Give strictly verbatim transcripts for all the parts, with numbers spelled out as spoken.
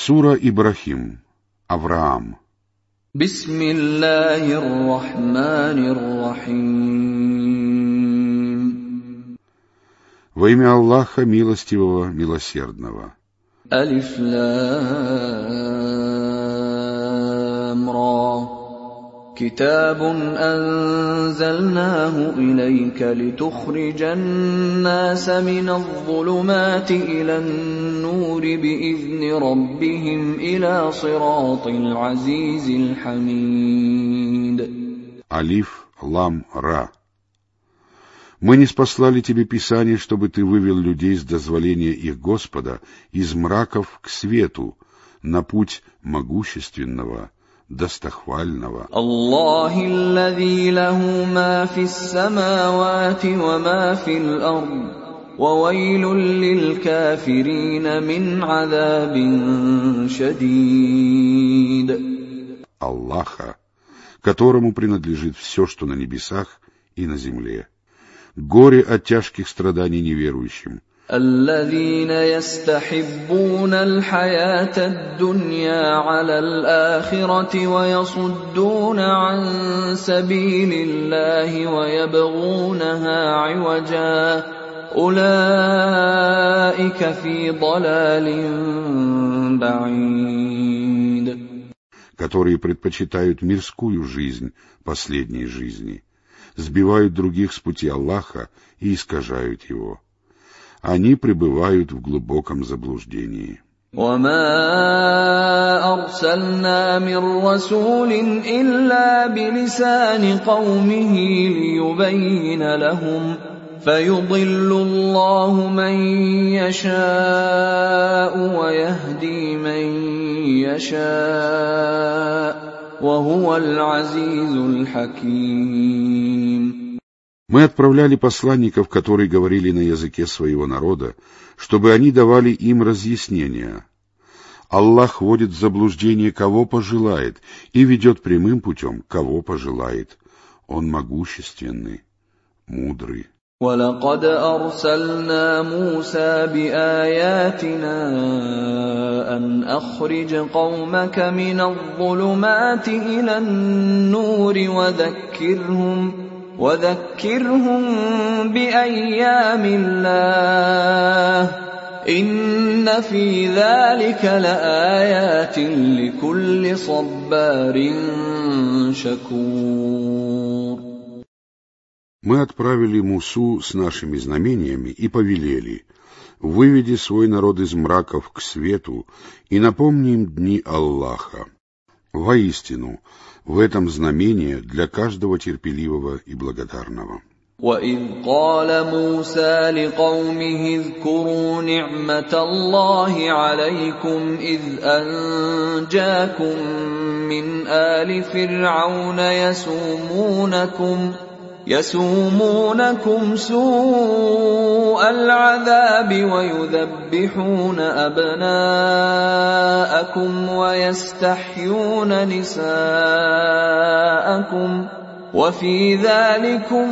Сура Ибрахим. Авраам. Бисмиллахир рахманир рахим. Во имя Аллаха Милостивого, Милосердного. Алиф лам ра. كتاب أنزلناه إليك لتخرج الناس من الظلمات إلى النور بإذن ربهم إلى صراط العزيز الحميد. Алиф, лам, ра. Мы ниспослали тебе Писание, чтобы ты вывел людей с дозволения их Господа из мраков к свету, на путь могущественного, достохвального. الله الذي له ما في السماوات وما في الأرض وويل للكافرين من عذاب شديد. Аллаха, которому принадлежит все, что на небесах и на земле. Горе от тяжких страданий неверующим. الذين يستحبون الحياة الدنيا على الآخرة ويصدون عن سبيل الله ويبغونها عوجا أولئك في ضلال بعيد. Которые предпочитают мирскую жизнь последней жизни, сбивают других с пути Аллаха и искажают его. Они пребывают в глубоком заблуждении. وما أرسلنا من رسول إلا بلسان قومه ليبين لهم فيضل الله من يشاء ويهدي من يشاء وهو العزيز الحكيم. Мы отправляли посланников, которые говорили на языке своего народа, чтобы они давали им разъяснения. Аллах вводит в заблуждение, кого пожелает, и ведет прямым путем, кого пожелает. Он могущественный, мудрый. وَلَقَدْ أَرْسَلْنَا مُوسَى بِآيَاتِنَا أَنْ أَخْرِجْ قَوْمَكَ مِنَ الظُّلُمَاتِ إِلَى النُّورِ وَذَكِّرْهُمْ وَذَكِّرْهُمْ بِأَيَّامِ اللَّهِ إِنَّ فِي ذَلِكَ لَآيَاتٍ لِكُلِّ صَبَّارٍ شَكُورٍ. Мы отправили Мусу с нашими знамениями и повелели: выведи свой народ из мраков к свету и напомни им дни Аллаха. Воистину, в этом знамение для каждого терпеливого и благодарного. وَإِذْ قَالَ مُوسَى لِقَوْمِهِ اذْكُرُوا نِعْمَةَ اللَّهِ عَلَيْكُمْ إِذْ أَنْجَاكُمْ مِنْ آلِ فِرْعَوْنَ يَسُومُونَكُمْ يَسُومُونَكُمْ سُوءَ الْعَذَابِ وَيُذَبِّحُونَ أَبْنَاءَكُمْ وَيَسْتَحْيُونَ نِسَاءَكُمْ وَفِي ذَلِكُمْ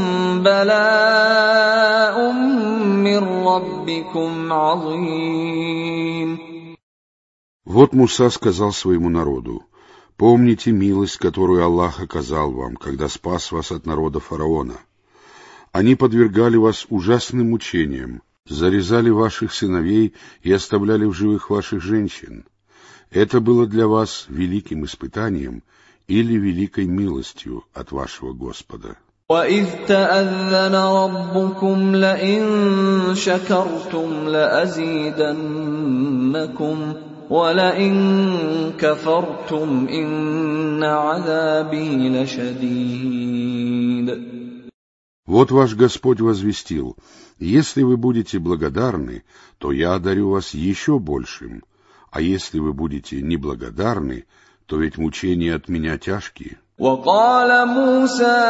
بَلَاءٌ مِّن رَّبِّكُمْ عَظِيمٌ. Вот Муса сказал своему народу: помните милость, которую Аллах оказал вам, когда спас вас от народа фараона. Они подвергали вас ужасным мучениям, зарезали ваших сыновей и оставляли в живых ваших женщин. Это было для вас великим испытанием или великой милостью от вашего Господа. وَإِذْ تَأَذَّنَ رَبُّكُمْ لَئِن شَكَرْتُمْ لَأَزِيدَنَّكُمْ وَلَئِن كَفَرْتُمْ إِنَّ عَذَابِي لَشَدِيدٌ. Вот ваш Господь возвестил: если вы будете благодарны, то я одарю вас еще большим, а если вы будете неблагодарны, то ведь мучения от меня тяжкие. وَقَالَ مُوسَى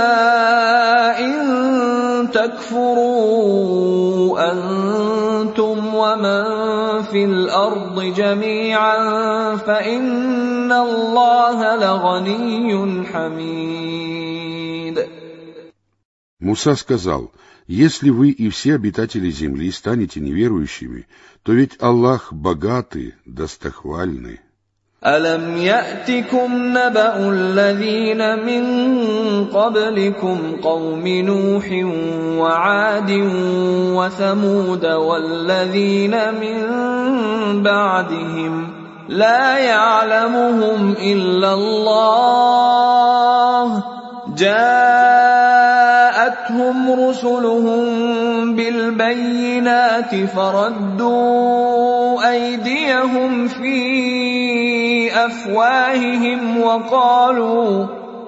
إِن تَكْفُرُوا أَنتُمْ وَمَن فِي الْأَرْضِ جَمِيعًا فَإِنَّ اللَّهَ لَغَنِيٌّ حَمِيدٌ. Муса сказал: «Если вы и все обитатели земли станете неверующими, то ведь Аллах богатый, достохвальный». أَلَمْ يَأْتِكُمْ نَبَأُ الَّذِينَ مِن قَبْلِكُمْ قَوْمِ نُوحٍ وَعَادٍ وَثَمُودَ وَالَّذِينَ مِن بَعْدِهِمْ لَا يَعْلَمُهُمْ إِلَّا اللَّهُ جَاءَتْهُمْ رُسُلُهُم بِالْبَيِّنَاتِ فَرَدُّوا أَيْدِيَهُمْ فِي أَفْوَاهِهِمْ وَقَالُوا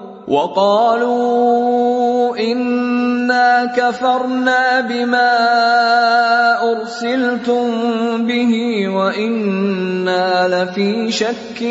وَقَالُوا إِنَّا كَفَرْنَا بِمَا أُرْسِلْتُم بِهِ وَإِنَّا لَفِي شَكٍّ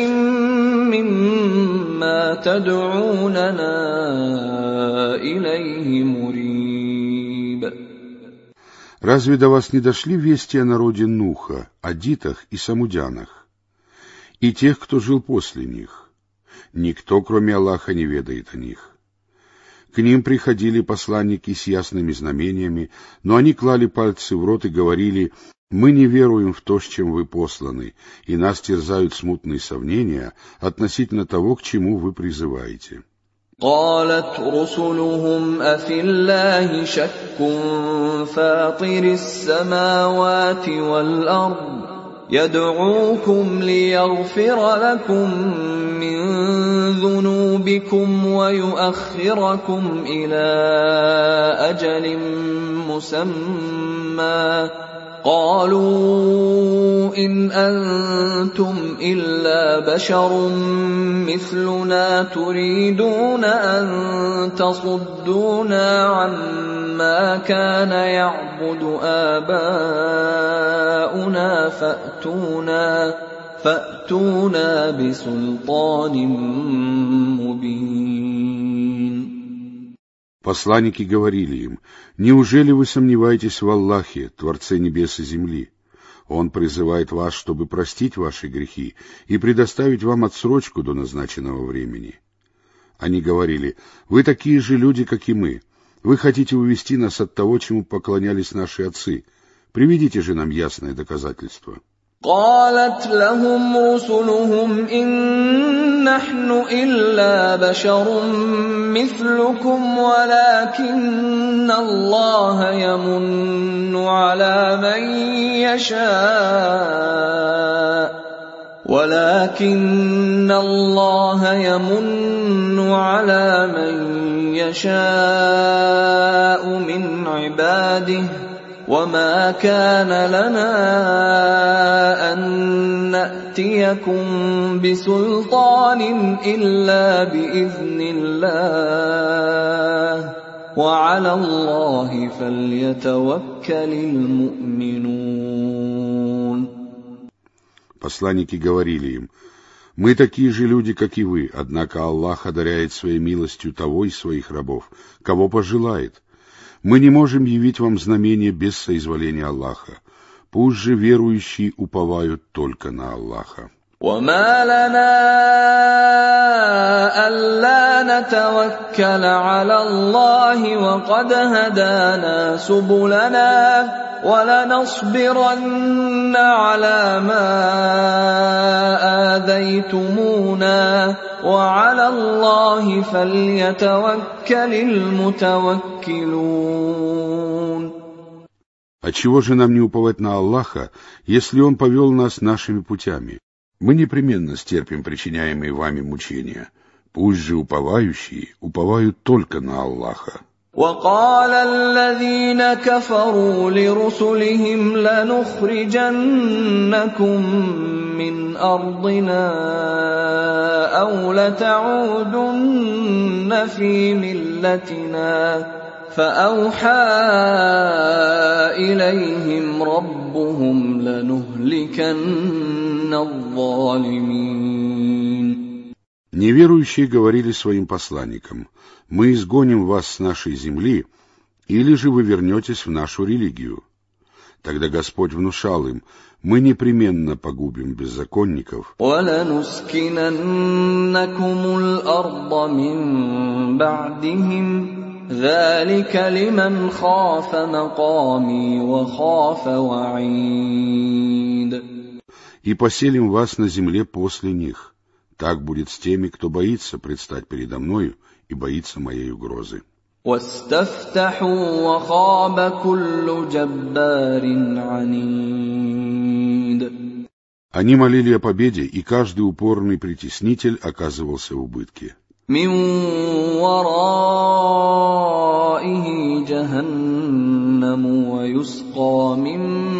مِّمَّا تَدْعُونَنَا إِلَيْهِ مُرِيبٍ. Разве до вас не дошли вести о народе Нуха, адитах и самудянах, и тех, кто жил после них? Никто, кроме Аллаха, не ведает о них. К ним приходили посланники с ясными знамениями, но они клали пальцы в рот и говорили: «Мы не веруем в то, с чем вы посланы, и нас терзают смутные сомнения относительно того, к чему вы призываете». قالت رسلهم أفي الله شك فاطر السماوات والأرض يدعوكم ليغفر لكم من ذنوبكم ويؤخركم إلى أجل مسمى قالوا إن أنتم إلا بشر مثلنا تريدون أن تصدونا عما كان يعبد آباؤنا فأتونا فأتونا بسلطان مبين. Посланники говорили им: «Неужели вы сомневаетесь в Аллахе, Творце небес и земли? Он призывает вас, чтобы простить ваши грехи и предоставить вам отсрочку до назначенного времени». Они говорили: «Вы такие же люди, как и мы. Вы хотите увести нас от того, чему поклонялись наши отцы. Приведите же нам ясное доказательство». قالت لهم رسلهم إن نحن إلا بشر مثلكم ولكن الله يمن على من يشاء ولكن الله يمن على من يشاء من عباده وما كان لنا أن نأتيكم بسلطان إلا بإذن الله وعلى الله فليتوكل المؤمنون. Посланники говорили им: «Мы такие же люди, как и вы, однако Аллах одаряет своей милостью того из своих рабов, кого пожелает. Мы не можем явить вам знамения без соизволения Аллаха. Пусть же верующие уповают только на Аллаха». وما لنا ألا نتوكل على الله وقد هدانا سبلنا ولنصبرن على ما آذيتمونا وعلى الله فليتوكل المتوكلون. Отчего же нам не уповать на Аллаха, если Он повел нас нашими путями? Мы непременно стерпим причиняемые вами мучения. Пусть же уповающие уповают только на Аллаха. وقال الذين كفروا لرسلهم لنخرجنكم من أرضنا أو لتعودن في ملتنا فأوحى إليهم ربهم لنهلكن الظالمين. Неверующие говорили своим посланникам: «Мы изгоним вас с нашей земли, или же вы вернетесь в нашу религию». Тогда Господь внушал им: «Мы непременно погубим беззаконников». وَلَنُسْكِنَنَّكُمُ الْأَرْضَ مِنْ بَعْدِهِمْ ذلك لمن خاف مقامي وخاف وعيد. И поселим вас на земле после них. Так будет с теми, кто боится предстать передо мною и боится моей угрозы. واستفتحوا وخاب كل جبار عنيد. Они молили о победе, и каждый упорный притеснитель оказывался в убытке. من ورائه جهنم ويسقى من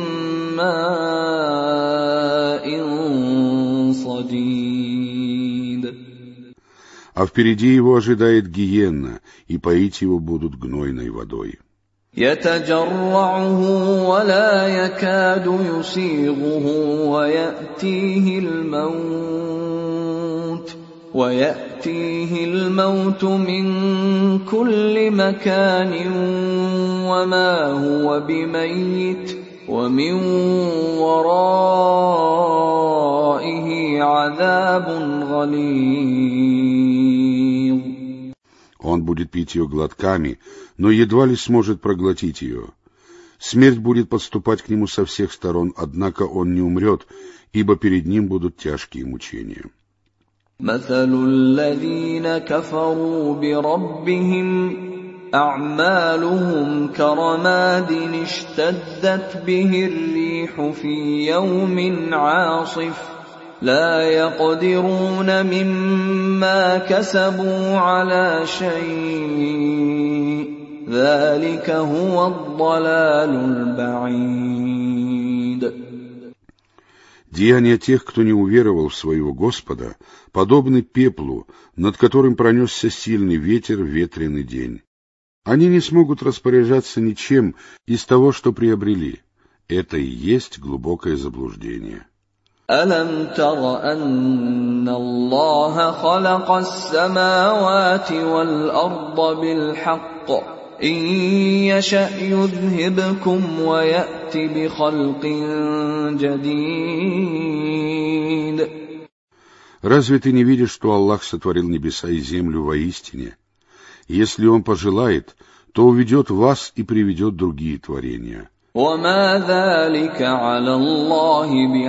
ماء صديد. А впереди его ожидает гиенна, и поить его будут гнойной водой. يتجرعه ولا يكاد يسيغه ويأتيه الموت ويأتيه الموت من كل مكان وما هو بميت ومن ورائه عذاب غليظ. Он будет пить ее глотками, но едва ли сможет проглотить ее. Смерть будет подступать к нему со всех сторон, однако он не умрет, ибо перед ним будут тяжкие мучения. مثل الذين كفروا بربهم أعمالهم كرماد اشتدت به الريح في يوم عاصف لا يقدرون مما كسبوا على شيء ذلك هو الضلال البعيد. Деяния тех, кто не уверовал в своего Господа, подобны пеплу, над которым пронесся сильный ветер в ветреный день. Они не смогут распоряжаться ничем из того, что приобрели. Это и есть глубокое заблуждение. ألم تر أن الله خلق السماوات والأرض بالحق إن يشأ يذهبكم ويأت بخلق جديد. Разве ты не видишь, что Аллах сотворил небеса и землю воистине? Если Он пожелает, то уведет вас и приведет другие творения. وما ذلك على الله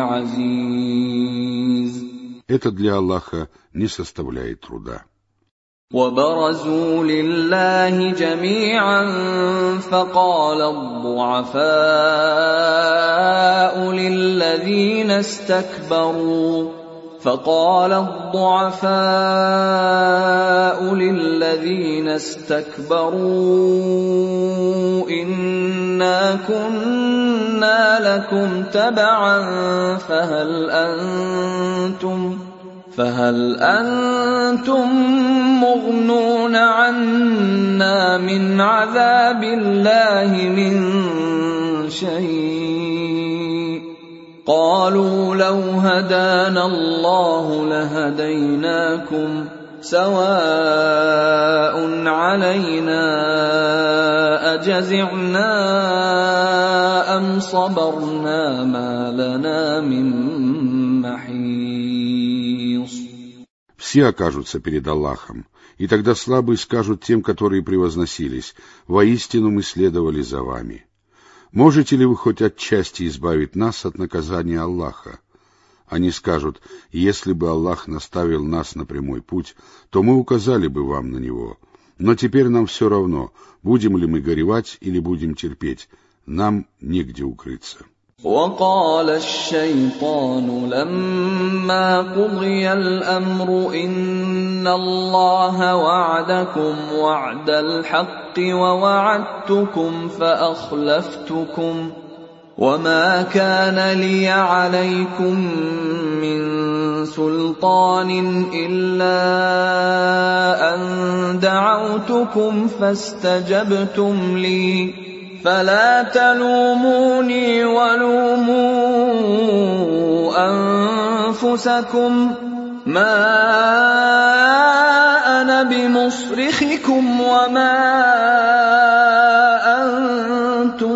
بعزيز. Это для Аллаха не составляет труда. وبرزوا لله جميعا فقال الضعفاء للذين استكبروا فقال الضعفاء للذين استكبروا إنا كنا لكم تبعا فهل أنتم فهل أنتم مغنون عنا من عذاب الله من شيء قالوا لو هدانا الله لهديناكم سواء علينا أجزعنا أم صبرنا ما لنا من محيص. Все окажутся перед Аллахом, и тогда слабые скажут тем, которые превозносились: «Воистину мы следовали за вами. Можете ли вы хоть отчасти избавить нас от наказания Аллаха?» Они скажут: «Если бы Аллах наставил нас на прямой путь, то мы указали бы вам на него. Но теперь нам все равно, будем ли мы горевать или будем терпеть, нам негде укрыться». وقال الشيطان لما قضي الأمر إن الله وعدكم وعد الحق ووعدتكم فأخلفتكم وما كان لي عليكم من سلطان إلا أن دعوتكم فاستجبتم لي فلا تلوموني ولوموا أنفسكم ما أنا بمصرخكم وما أنتم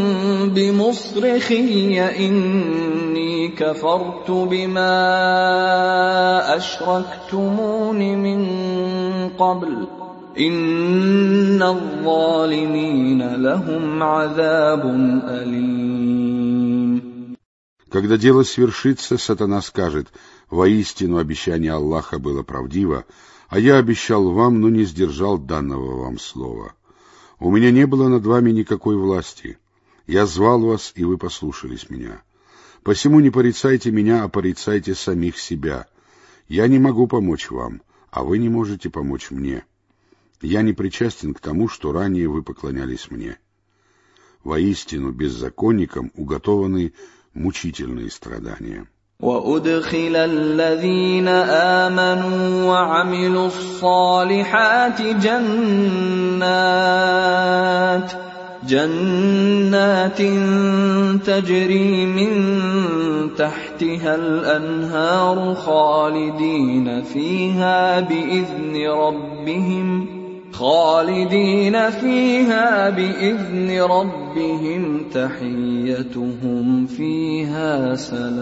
بمصرخي إني كفرت بما أشركتمون من قبل إن الظالمين لهم عذاب أليم. Когда дело свершится, сатана скажет: «Воистину обещание Аллаха было правдиво, а я обещал вам, но не сдержал данного вам слова. У меня не было над вами никакой власти. Я звал вас, и вы послушались меня. Посему не порицайте меня, а порицайте самих себя. Я не могу помочь вам, а вы не можете помочь мне. Я не причастен к тому, что ранее вы поклонялись мне». Воистину беззаконникам уготованы мучительные страдания. وَأُدْخِلَ الَّذِينَ آمَنُوا وَعَمِلُوا الصَّالِحَاتِ جَنَّاتٍ جَنَّاتٍ تَجْرِي مِن تَحْتِهَا الْأَنْهَارُ خَالِدِينَ فِيهَا بِإِذْنِ رَبِّهِمْ خالدين فيها بإذن ربهم تحيتهم فيها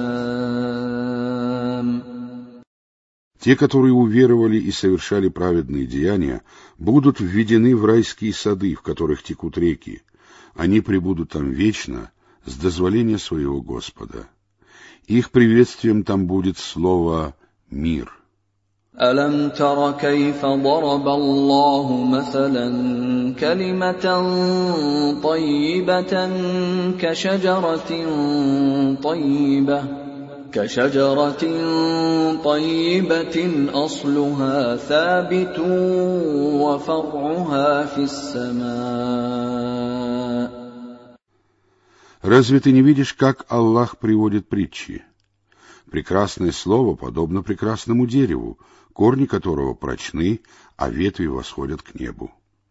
سلام. Те, которые уверовали и совершали праведные деяния, будут введены в райские сады, в которых текут реки. Они пребудут там вечно, с дозволения своего Господа. Их приветствием там будет слово «мир». أَلَمْ تَرَ كَيْفَ ضَرَبَ اللَّهُ مَثَلًا كَلِمَةً طَيِّبَةً كَشَجَرَةٍ طَيِّبَةٍ كَشَجَرَةٍ طَيِّبَةٍ أَصْلُهَا ثَابِتٌ وَفَرْعُهَا فِي السَّمَاءِ. Разве ты не видишь, как Аллах приводит притчи? Прекрасное слово подобно прекрасному дереву, корни которого прочны, а ветви восходят к небу.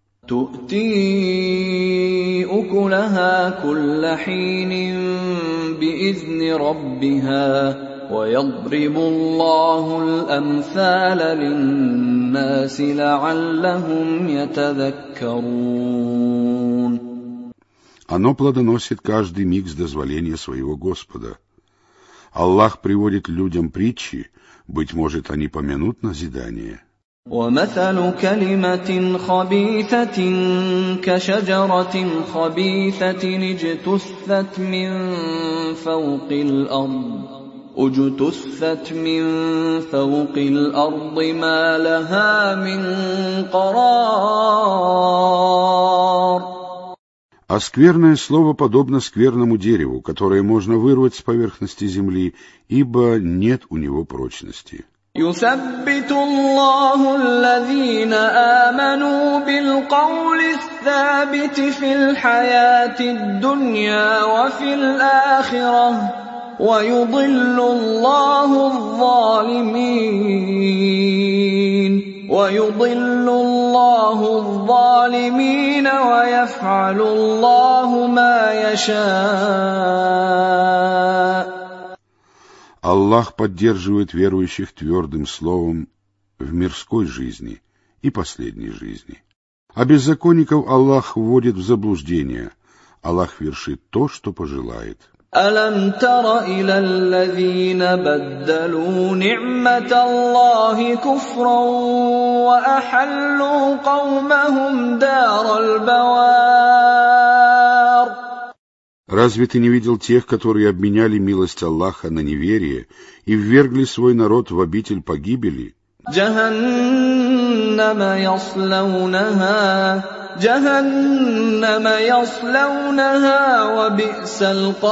تُؤْتِي أُكُلَهَا كُلَّ حِينٍ بِإِذْنِ رَبِّهَا وَيَضْرِبُ اللَّهُ الْأَمْثَالَ لِلنَّاسِ لَعَلَّهُمْ يَتَذَكَّرُونَ. Оно плодоносит каждый миг с дозволения своего Господа. Аллах приводит людям притчи, быть может, они помянут назидание. وَمَثَلُ كَلِمَةٍ خَبِيثَةٍ كَشَجَرَةٍ خَبِيثَةٍ اجْتُثَّتْ مِنْ فَوْقِ الْأَرْضِ اجْتُثَّتْ مِنْ فَوْقِ الْأَرْضِ مَا لَهَا مِنْ قَرَارٍ. А скверное слово подобно скверному дереву, которое можно вырвать с поверхности земли, ибо нет у него прочности. يُثَبِّتُ اللَّهُ الَّذِينَ آمَنُوا بِالْقَوْلِ الثَّابِتِ فِي الْحَيَاةِ الدُّنْيَا وَفِي الْآخِرَةِ وَيُضِلُّ اللَّهُ الظَّالِمِينَ وَيُضِلُّ اللَّهُ الظَّالِمِينَ وَيَفْعَلُ اللَّهُ مَا يَشَاءُ. Аллах поддерживает верующих твердым словом в мирской жизни и последней жизни. А беззаконников Аллах вводит в заблуждение. Аллах вершит то, что пожелает. أَلَمْ تَرَ إِلَى الَّذِينَ بَدَّلُوا نِعْمَةَ اللَّهِ كُفْرًا وَأَحَلُّوا قَوْمَهُمْ دَارَ الْبَوَارِ. Разве ты не видел тех, которые обменяли милость Аллаха на неверие и ввергли свой народ в обитель погибели? جهنم يصلونها جهنم يصلونها وبئس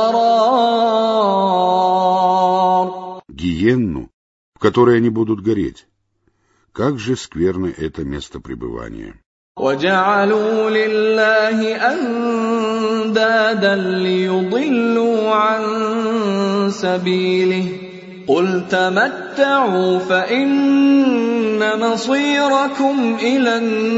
القرار. Гиенну, в которой они будут гореть. Как же скверно это место пребывания. وجعلوا لله أندادا ليضلوا عن سبيله قل تمتعوا فإن مصيركم إلى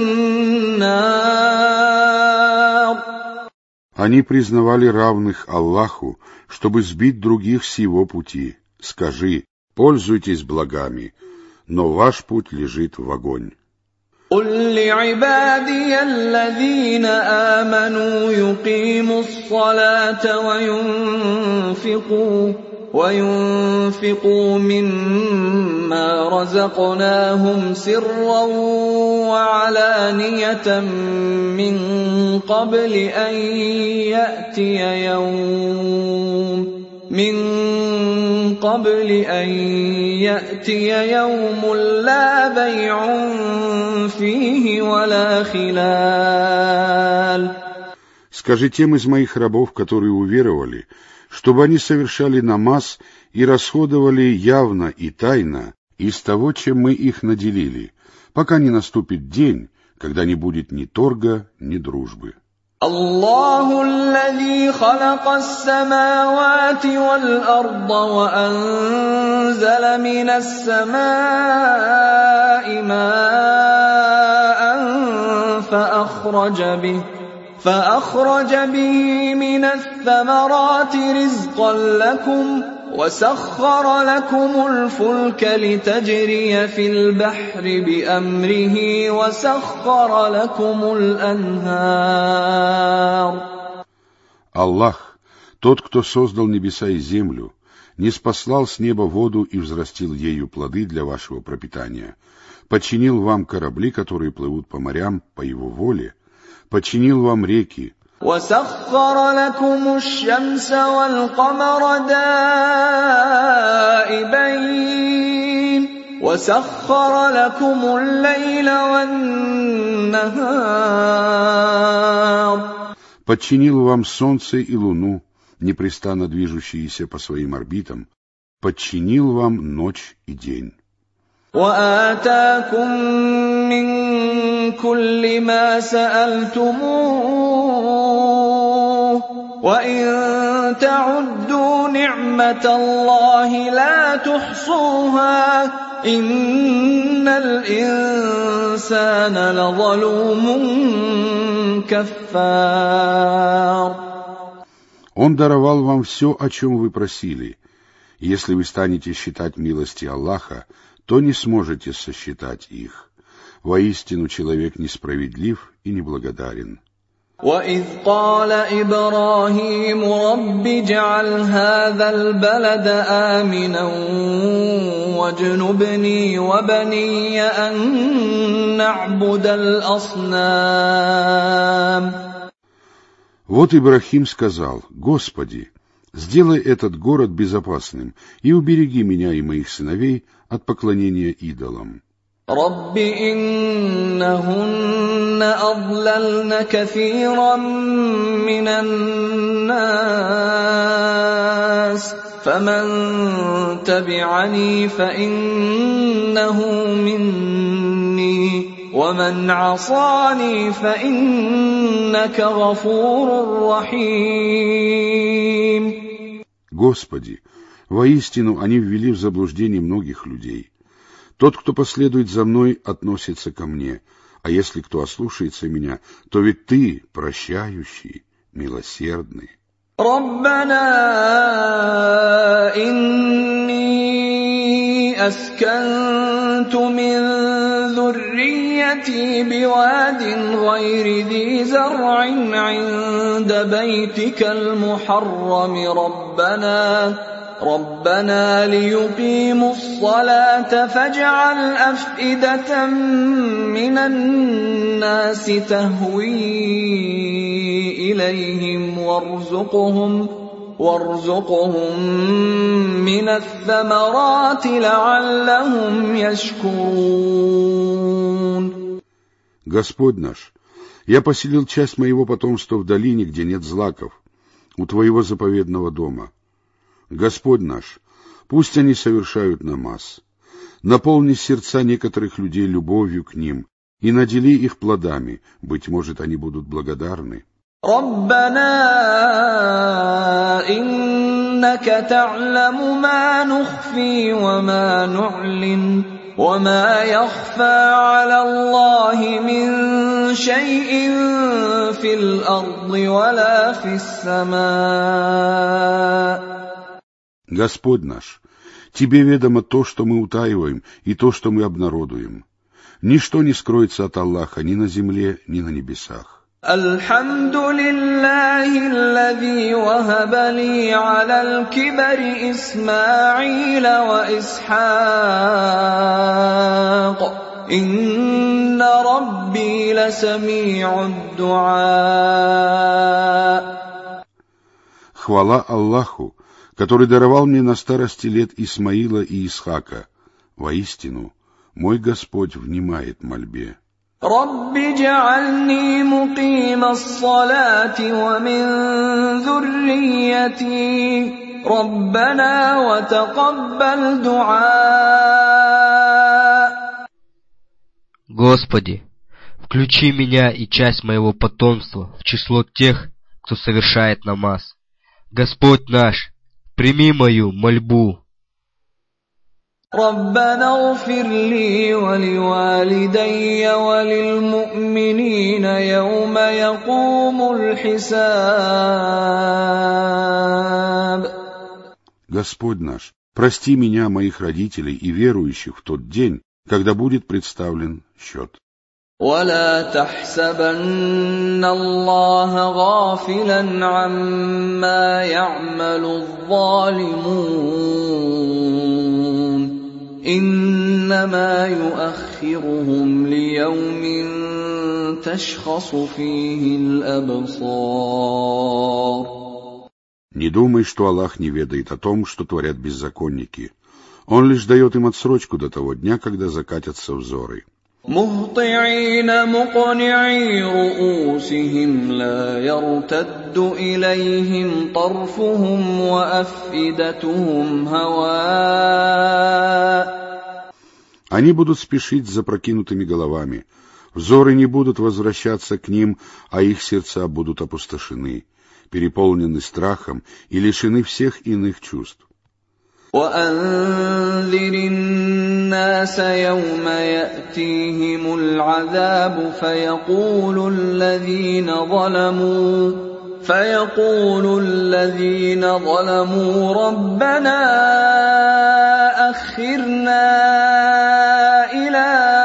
النار. Они признавали равных Аллаху, чтобы сбить других с его пути. Скажи: пользуйтесь благами, но ваш путь лежит в огонь. قل لعبادي الذين آمنوا يقيموا الصلاة وينفقوا وينفقوا مما رزقناهم سرا وعلانية من قبل أن يأتي يوم من قبل أن يأتي يوم لا بيع فيه ولا خلال. Скажи тем из моих рабов, которые уверовали, чтобы они совершали намаз и расходовали явно и тайно из того, чем мы их наделили, пока не наступит день, когда не будет ни торга, ни дружбы. الله الذي خلق السماوات والأرض وأنزل من السماء ماء فأخرج به فأخرج به من الثمرات رزقا لكم وسخر لكم الفلك لتجري في البحر بأمره وسخر لكم الأنهار. Аллах, тот, кто создал небеса и землю, ниспослал с неба воду и взрастил ею плоды для вашего пропитания, подчинил вам корабли, которые плывут по морям по его воле, подчинил вам реки, وسخر لكم الشمس والقمر دائبين وسخر لكم الليل والنهار. Подчинил вам солнце и луну, непрестанно движущиеся по своим орбитам, подчинил вам ночь и день. وآتاكم من كل ما سألتموه وإن تعدوا نعمة الله لا تحصوها إن الإنسان لظلوم كفار. Он даровал вам все, о чем вы просили. Если вы станете считать милости Аллаха, то не сможете сосчитать их. Воистину, человек несправедлив и неблагодарен. وَإِذْ قَالَ إِبْرَاهِيمُ رَبِّ اجْعَلْ هَذَا الْبَلَدَ آمِنًا وَاجْنُبْنِي وَبَنِيَّ أَن نَّعْبُدَ الْأَصْنَامَ. Вот Ибрахим сказал: «Господи, сделай этот город безопасным и убереги меня и моих сыновей от поклонения идолам». رَبِّ إِنَّهُنَّ أَضْلَلْنَ كَثِيرًا مِّنَ النَّاسِ فَمَن تَبِعَنِي فَإِنَّهُ مِنِّي وَمَنْ عَصَانِي فَإِنَّكَ غَفُورٌ رَّحِيمٌ. Господи, воистину они ввели в заблуждение многих людей. Тот, кто последует за мной, относится ко мне, а если кто ослушается меня, то ведь ты прощающий, милосердный. رَبَّنَا إِنِّي أَسْكَنتُ مِن ذُرِّيَّتِي بِوَادٍ غَيْرِ ذِي زَرْعٍ عِندَ بَيْتِكَ الْمُحَرَّمِ رَبَّنَا رَبَّنَا لِيُقِيمُوا الصَّلَاةَ فَاجْعَلْ أَفْئِدَةً مِّنَ النَّاسِ تَهْوِي إِلَيْهِمْ وَارْزُقْهُمْ وَارْزُقْهُم مِّنَ الثَّمَرَاتِ لَعَلَّهُمْ يَشْكُرُونَ. Господь наш, я поселил часть моего потомства в долине, где нет злаков, у Твоего заповедного дома. Господь наш, пусть они совершают намаз. Наполни сердца некоторых людей любовью к ним и надели их плодами, быть может, они будут благодарны. رَبَّنَا إِنَّكَ تَعْلَمُ مَا نُخْفِي وَمَا نُعْلِنُ وَمَا يَخْفَىٰ عَلَى اللَّهِ مِن شَيْءٍ فِي الْأَرْضِ وَلَا فِي السَّمَاءِ. Господь наш, Тебе ведомо то, что мы утаиваем, и то, что мы обнародуем. Ничто не скроется от Аллаха ни на земле, ни на небесах. الحمد لله الذي وهب لي على الكبر إسماعيل وإسحاق إن ربي لسميع الدعاء. Хвала Аллаху, который даровал мне на старости лет Исмаила и Исхака. Воистину, мой Господь внимает мольбе. رب اجعلني مقيم الصلاة ومن ذريتي ربنا وتقبل دعاء. Господи, включи меня и часть моего потомства в число тех, кто совершает намаз. Господь наш, прими мою мольбу. ربنا اغفر لي ولوالدي وللمؤمنين يوم يقوم الحساب. Господь наш, прости меня, моих родителей и верующих в тот день, когда будет представлен счет. ولا تحسبن الله غافلا عما يعمل الظالمون إنما يؤخرهم ليوم تشخص فيه الأبصار. Не думай, что Аллах не ведает о том, что творят беззаконники. Он лишь дает им отсрочку до того дня, когда закатятся взоры. مهطعين مقنعي رؤوسهم لا يرتد إليهم طرفهم وأفئدتهم هواء. Они будут спешить с запрокинутыми головами. Взоры не будут возвращаться к ним, а их сердца будут опустошены, переполнены страхом и лишены всех иных чувств. وأنذر الناس يوم يأتيهم العذاب فيقول الذين ظلموا فيقول الذين ظلموا ربنا أخرنا إلى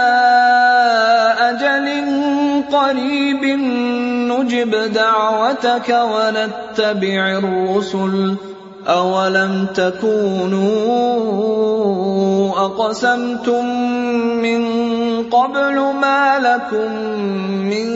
أجل قريب نجب دعوتك ونتبع الرسل أولم تكونوا أقسمتم من قبل ما لكم من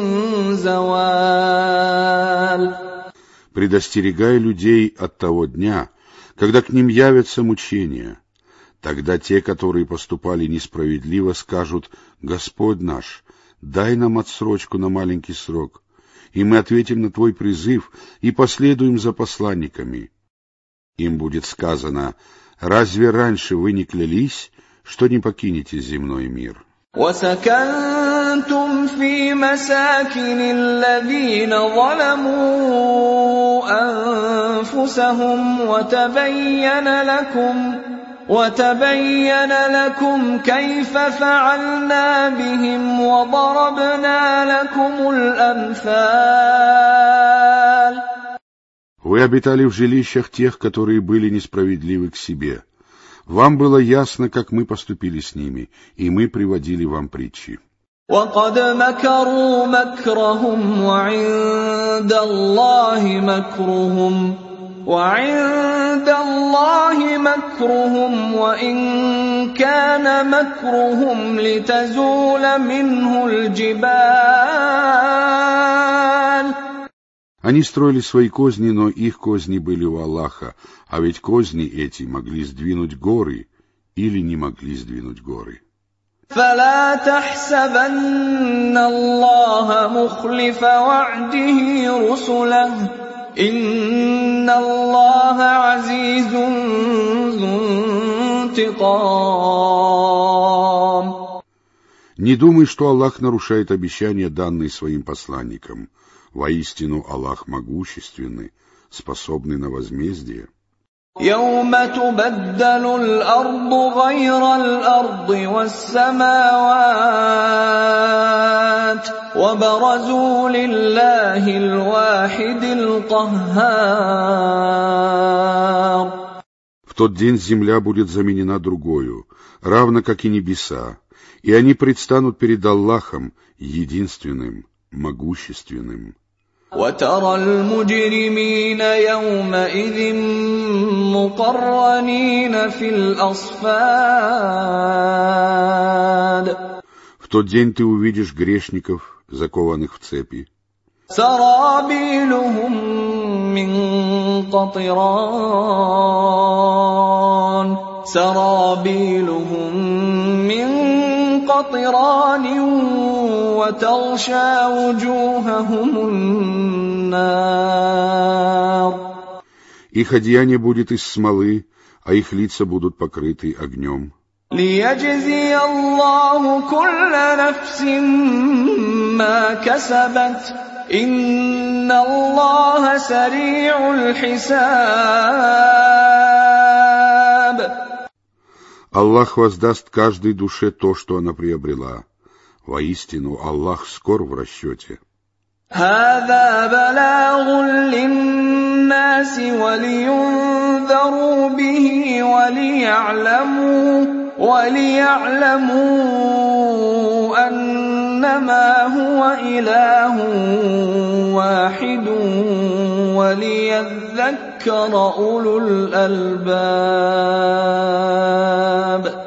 زوال. Предостерегай людей от того дня, когда к ним явятся мучения. Тогда те, которые поступали несправедливо, скажут: «Господь наш, дай нам отсрочку на маленький срок, и мы ответим на Твой призыв и последуем за посланниками». Им будет сказано: «Разве раньше вы не клялись, что не покинете земной мир?» وَسَكَنْتُمْ فِي مَسَاكِنِ الَّذِينَ ظَلَمُوا أَنفُسَهُمْ وَتَبَيَّنَ لَكُمْ وَتَبَيَّنَ لَكُمْ كَيْفَ فَعَلْنَا بِهِمْ وَضَرَبْنَا لَكُمُ الْأَمْثَالَ. Вы обитали в жилищах тех, которые были несправедливы к себе. Вам было ясно, как мы поступили с ними, и мы приводили вам притчи. وَقَدْ مَكَرُوا مَكْرَهُمْ وَعِندَ اللَّهِ مَكْرُهُمْ وَعِندَ اللَّهِ مَكْرُهُمْ وَإِنْ كَانَ مَكْرُهُمْ لِتَزُولَ مِنْهُ الْجِبَالُ. Они строили свои козни, но их козни были у Аллаха, а ведь козни эти могли сдвинуть горы или не могли сдвинуть горы. فَلَا تَحْسَبَنَّ اللَّهَ مُخْلِفَ وَعْدِهِ رُسُلَهُ إِنَّ اللَّهَ عَزِيزٌ ذُو انتقام. Не думай, что Аллах нарушает обещания, данные своим посланникам. Воистину, Аллах могущественный, способный на возмездие. يَوْمَ تُبَدَّلُ الْأَرْضُ غَيْرَ الْأَرْضِ وَالسَّمَاوَاتُ وَبَرَزُوا لِلَّهِ الْوَاحِدِ الْقَهَّارِ. В тот день земля будет заменена другою, равно как и небеса, и они предстанут перед Аллахом, единственным, могущественным. وترى المجرمين يومئذ مقرنين في الأصفاد. В тот день ты увидишь грешников, закованных в цепи. سرابيلهم من قطران سرابيلهم من قطران وتغشى وجوههم النار. Их одеяние будет из смолы, а их лица будут покрыты огнем. ليجزي الله كل نفس ما كسبت إن الله سريع الحساب. Аллах воздаст каждой душе то, что она приобрела. Воистину, Аллах скор в расчете. هذا بلاغ للناس ولينذروا به وليعلموا وليعلموا أنما هو إله واحد وليذكر أولو الألباب.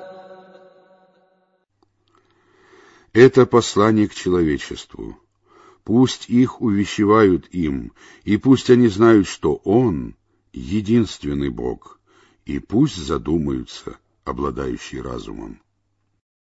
Это послание к человечеству. Пусть их увещевают им, и пусть они знают, что Он — единственный Бог, и пусть задумаются, обладающие разумом.